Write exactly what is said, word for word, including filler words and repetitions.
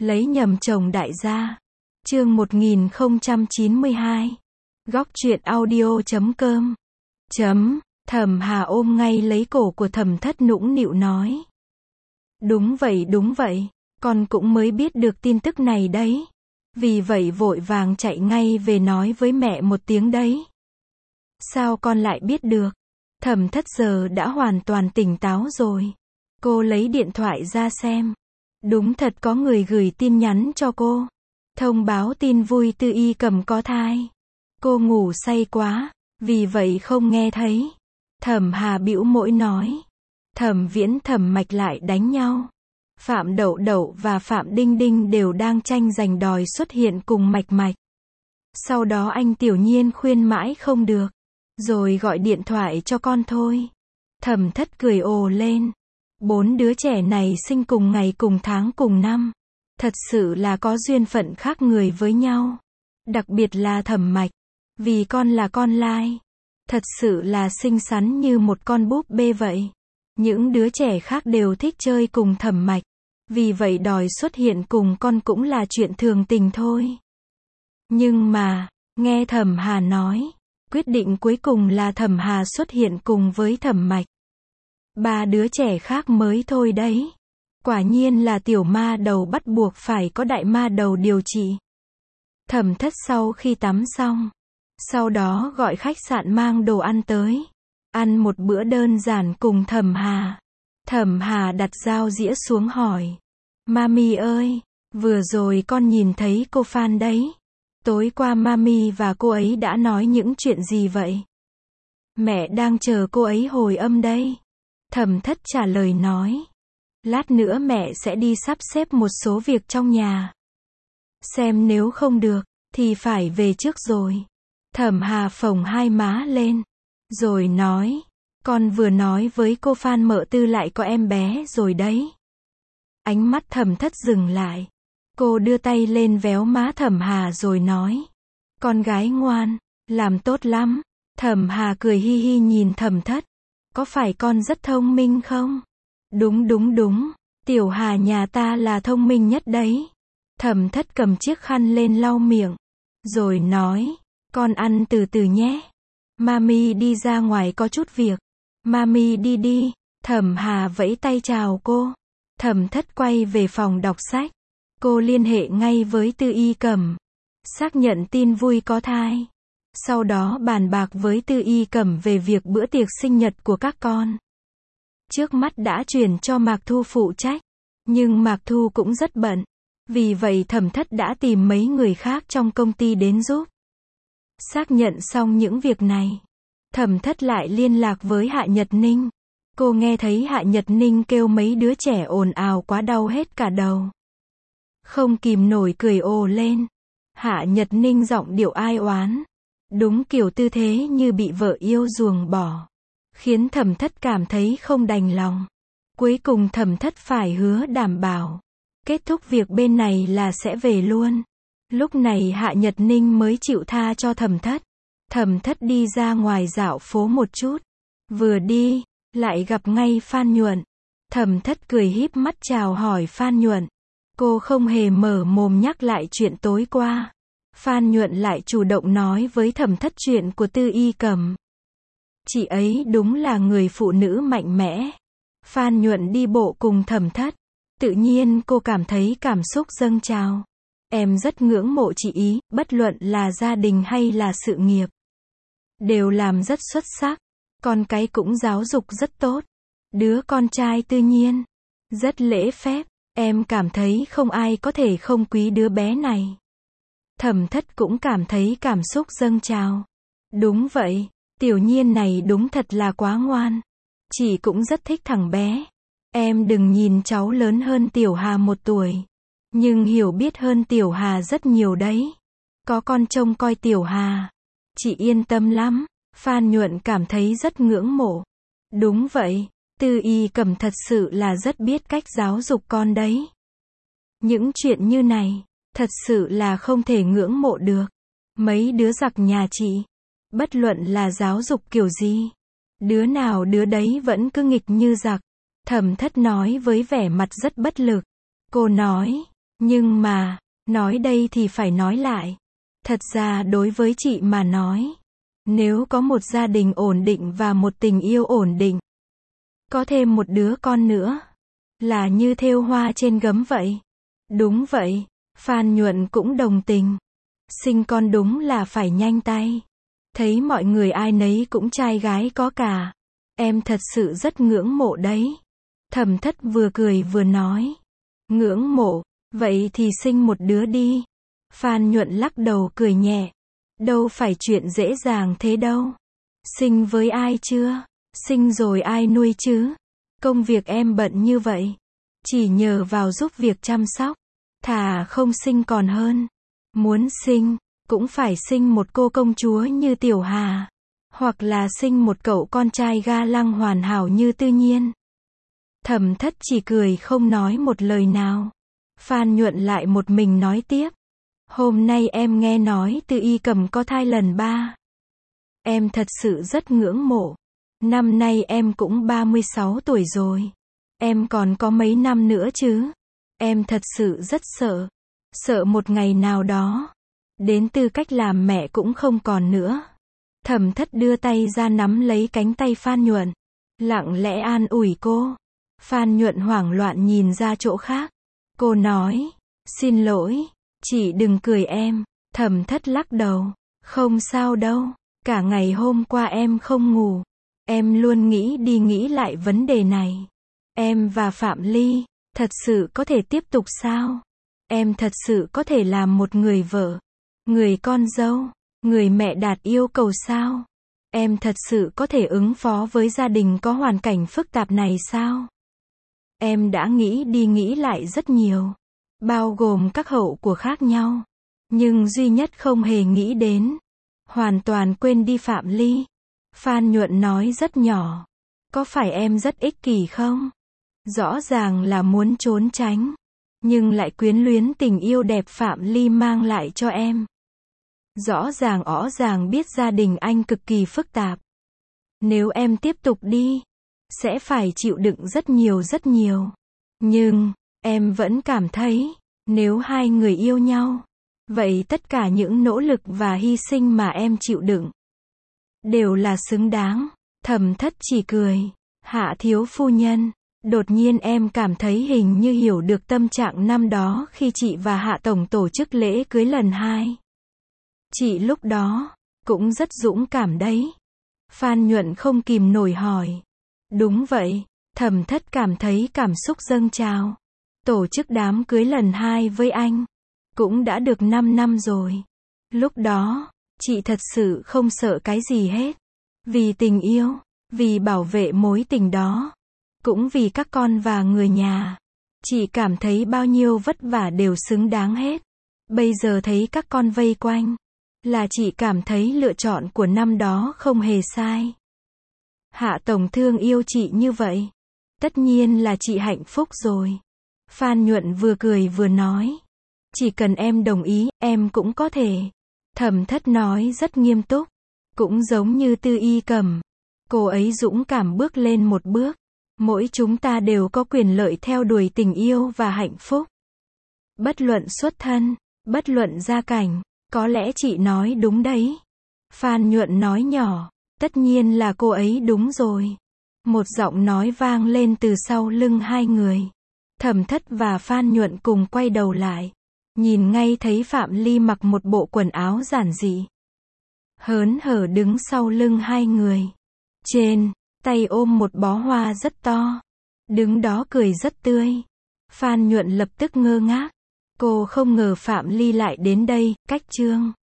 Lấy nhầm chồng đại gia. Chương một nghìn không trăm chín mươi hai. Góc truyện audio chấm com. Chấm, Thẩm Hà ôm ngay lấy cổ của Thẩm Thất nũng nịu nói. Đúng vậy đúng vậy, con cũng mới biết được tin tức này đấy. Vì vậy vội vàng chạy ngay về nói với mẹ một tiếng đấy. Sao con lại biết được? Thẩm Thất giờ đã hoàn toàn tỉnh táo rồi. Cô lấy điện thoại ra xem. Đúng thật có người gửi tin nhắn cho cô. Thông báo tin vui Tư Y Cầm có thai. Cô ngủ say quá, vì vậy không nghe thấy. Thẩm Hà bĩu môi nói. Thẩm Viễn Thẩm Mạch lại đánh nhau. Phạm Đậu Đậu và Phạm Đinh Đinh đều đang tranh giành đòi xuất hiện cùng Mạch Mạch. Sau đó anh Tiểu Nhiên khuyên mãi không được. Rồi gọi điện thoại cho con thôi. Thẩm Thất cười ồ lên. Bốn đứa trẻ này sinh cùng ngày cùng tháng cùng năm. Thật sự là có duyên phận khác người với nhau. Đặc biệt là Thẩm Mạch. Vì con là con lai. Thật sự là xinh xắn như một con búp bê vậy. Những đứa trẻ khác đều thích chơi cùng Thẩm Mạch. Vì vậy đòi xuất hiện cùng con cũng là chuyện thường tình thôi. Nhưng mà, nghe Thẩm Hà nói, quyết định cuối cùng là Thẩm Hà xuất hiện cùng với Thẩm Mạch. Ba đứa trẻ khác mới thôi đấy. Quả nhiên là tiểu ma đầu bắt buộc phải có đại ma đầu điều trị. Thẩm Thất sau khi tắm xong, sau đó gọi khách sạn mang đồ ăn tới. Ăn một bữa đơn giản cùng Thẩm Hà. Thẩm Hà đặt dao dĩa xuống hỏi. Mami ơi, vừa rồi con nhìn thấy cô Phan đấy. Tối qua Mami và cô ấy đã nói những chuyện gì vậy? Mẹ đang chờ cô ấy hồi âm đây. Thẩm Thất trả lời nói. Lát nữa mẹ sẽ đi sắp xếp một số việc trong nhà. Xem nếu không được, thì phải về trước rồi. Thẩm Hà phồng hai má lên. Rồi nói. Con vừa nói với cô Phan Mợ Tư lại có em bé rồi đấy. Ánh mắt Thẩm Thất dừng lại. Cô đưa tay lên véo má Thẩm Hà rồi nói. Con gái ngoan, làm tốt lắm. Thẩm Hà cười hi hi nhìn Thẩm Thất. Có phải con rất thông minh không? Đúng đúng đúng, Tiểu Hà nhà ta là thông minh nhất đấy. Thẩm Thất cầm chiếc khăn lên lau miệng. Rồi nói, con ăn từ từ nhé. Mami đi ra ngoài có chút việc. Mami đi đi. Thẩm Hà vẫy tay chào cô. Thẩm Thất quay về phòng đọc sách. Cô liên hệ ngay với Tư Y Cầm. Xác nhận tin vui có thai. Sau đó bàn bạc với Tư Y Cầm về việc bữa tiệc sinh nhật của các con. Trước mắt đã chuyển cho Mạc Thu phụ trách. Nhưng Mạc Thu cũng rất bận. Vì vậy Thẩm Thất đã tìm mấy người khác trong công ty đến giúp. Xác nhận xong những việc này. Thẩm Thất lại liên lạc với Hạ Nhật Ninh. Cô nghe thấy Hạ Nhật Ninh kêu mấy đứa trẻ ồn ào quá đau hết cả đầu. Không kìm nổi cười ồ lên. Hạ Nhật Ninh giọng điệu ai oán. Đúng kiểu tư thế như bị vợ yêu ruồng bỏ. Khiến Thẩm Thất cảm thấy không đành lòng. Cuối cùng Thẩm Thất phải hứa đảm bảo. Kết thúc việc bên này là sẽ về luôn. Lúc này Hạ Nhật Ninh mới chịu tha cho Thẩm Thất. Thẩm Thất đi ra ngoài dạo phố một chút. Vừa đi, lại gặp ngay Phan Nhuận. Thẩm Thất cười híp mắt chào hỏi Phan Nhuận. Cô không hề mở mồm nhắc lại chuyện tối qua. Phan Nhuận lại chủ động nói với Thẩm Thất chuyện của Tư Y Cầm. Chị ấy đúng là người phụ nữ mạnh mẽ. Phan Nhuận đi bộ cùng Thẩm Thất. Tự nhiên cô cảm thấy cảm xúc dâng trào. Em rất ngưỡng mộ chị ý, bất luận là gia đình hay là sự nghiệp. Đều làm rất xuất sắc. Con cái cũng giáo dục rất tốt. Đứa con trai Tư Nhiên rất lễ phép. Em cảm thấy không ai có thể không quý đứa bé này. Thẩm Thất cũng cảm thấy cảm xúc dâng trào. Đúng vậy, Tiểu Nhiên này đúng thật là quá ngoan. Chị cũng rất thích thằng bé. Em đừng nhìn cháu lớn hơn Tiểu Hà một tuổi. Nhưng hiểu biết hơn Tiểu Hà rất nhiều đấy. Có con trông coi Tiểu Hà. Chị yên tâm lắm. Phan Nhuận cảm thấy rất ngưỡng mộ. Đúng vậy, Tư Y Cầm thật sự là rất biết cách giáo dục con đấy. Những chuyện như này, thật sự là không thể ngưỡng mộ được. Mấy đứa giặc nhà chị, bất luận là giáo dục kiểu gì, đứa nào đứa đấy vẫn cứ nghịch như giặc. Thẩm Thất nói với vẻ mặt rất bất lực. Cô nói, Nhưng mà, nói đây thì phải nói lại. Thật ra đối với chị mà nói, nếu có một gia đình ổn định và một tình yêu ổn định, có thêm một đứa con nữa, là như thêu hoa trên gấm vậy. Đúng vậy, Phan Nhuận cũng đồng tình. Sinh con đúng là phải nhanh tay. Thấy mọi người ai nấy cũng trai gái có cả. Em thật sự rất ngưỡng mộ đấy. Thẩm Thất vừa cười vừa nói. Ngưỡng mộ, vậy thì sinh một đứa đi. Phan Nhuận lắc đầu cười nhẹ. Đâu phải chuyện dễ dàng thế đâu. Sinh với ai chưa? Sinh rồi ai nuôi chứ? Công việc em bận như vậy. Chỉ nhờ vào giúp việc chăm sóc. Thà không sinh còn hơn. Muốn sinh, cũng phải sinh một cô công chúa như Tiểu Hà. Hoặc là sinh một cậu con trai ga lăng hoàn hảo như Tư Nhiên. Thẩm Thất chỉ cười không nói một lời nào. Phan Nhuận lại một mình nói tiếp. Hôm nay em nghe nói Tư Y Cầm có thai lần ba. Em thật sự rất ngưỡng mộ. Năm nay em cũng ba mươi sáu tuổi rồi. Em còn có mấy năm nữa chứ? Em thật sự rất sợ. Sợ một ngày nào đó, đến tư cách làm mẹ cũng không còn nữa. Thẩm Thất đưa tay ra nắm lấy cánh tay Phan Nhuận. Lặng lẽ an ủi cô. Phan Nhuận hoảng loạn nhìn ra chỗ khác. Cô nói, xin lỗi, chị đừng cười em. Thẩm Thất lắc đầu. Không sao đâu. Cả ngày hôm qua em không ngủ. Em luôn nghĩ đi nghĩ lại vấn đề này. Em và Phạm Ly, thật sự có thể tiếp tục sao? Em thật sự có thể làm một người vợ, người con dâu, người mẹ đạt yêu cầu sao? Em thật sự có thể ứng phó với gia đình có hoàn cảnh phức tạp này sao? Em đã nghĩ đi nghĩ lại rất nhiều, bao gồm các hậu của khác nhau. Nhưng duy nhất không hề nghĩ đến, hoàn toàn quên đi Phạm Ly. Phan Nhuận nói rất nhỏ. Có phải em rất ích kỷ không? Rõ ràng là muốn trốn tránh, nhưng lại quyến luyến tình yêu đẹp Phạm Ly mang lại cho em. Rõ ràng rõ ràng biết gia đình anh cực kỳ phức tạp. Nếu em tiếp tục đi, sẽ phải chịu đựng rất nhiều rất nhiều. Nhưng, em vẫn cảm thấy, nếu hai người yêu nhau, vậy tất cả những nỗ lực và hy sinh mà em chịu đựng, đều là xứng đáng. Thẩm Thất chỉ cười. Hạ thiếu phu nhân, đột nhiên em cảm thấy hình như hiểu được tâm trạng năm đó khi chị và Hạ tổng tổ chức lễ cưới lần hai. Chị lúc đó, cũng rất dũng cảm đấy. Phan Nhuận không kìm nổi hỏi. Đúng vậy, Thẩm Thất cảm thấy cảm xúc dâng trào. Tổ chức đám cưới lần hai với anh, cũng đã được năm năm rồi. Lúc đó, chị thật sự không sợ cái gì hết. Vì tình yêu, vì bảo vệ mối tình đó, cũng vì các con và người nhà. Chị cảm thấy bao nhiêu vất vả đều xứng đáng hết. Bây giờ thấy các con vây quanh, là chị cảm thấy lựa chọn của năm đó không hề sai. Hạ tổng thương yêu chị như vậy, tất nhiên là chị hạnh phúc rồi. Phan Nhuận vừa cười vừa nói. Chỉ cần em đồng ý, em cũng có thể. Thẩm Thất nói rất nghiêm túc. Cũng giống như Tư Y Cầm. Cô ấy dũng cảm bước lên một bước. Mỗi chúng ta đều có quyền lợi theo đuổi tình yêu và hạnh phúc. Bất luận xuất thân, bất luận gia cảnh. Có lẽ chị nói đúng đấy. Phan Nhuận nói nhỏ. Tất nhiên là cô ấy đúng rồi. Một giọng nói vang lên từ sau lưng hai người. Thẩm Thất và Phan Nhuận cùng quay đầu lại. Nhìn ngay thấy Phạm Ly mặc một bộ quần áo giản dị, hớn hở đứng sau lưng hai người. Trên tay ôm một bó hoa rất to. Đứng đó cười rất tươi. Phan Nhuận lập tức ngơ ngác. Cô không ngờ Phạm Ly lại đến đây, cách chương.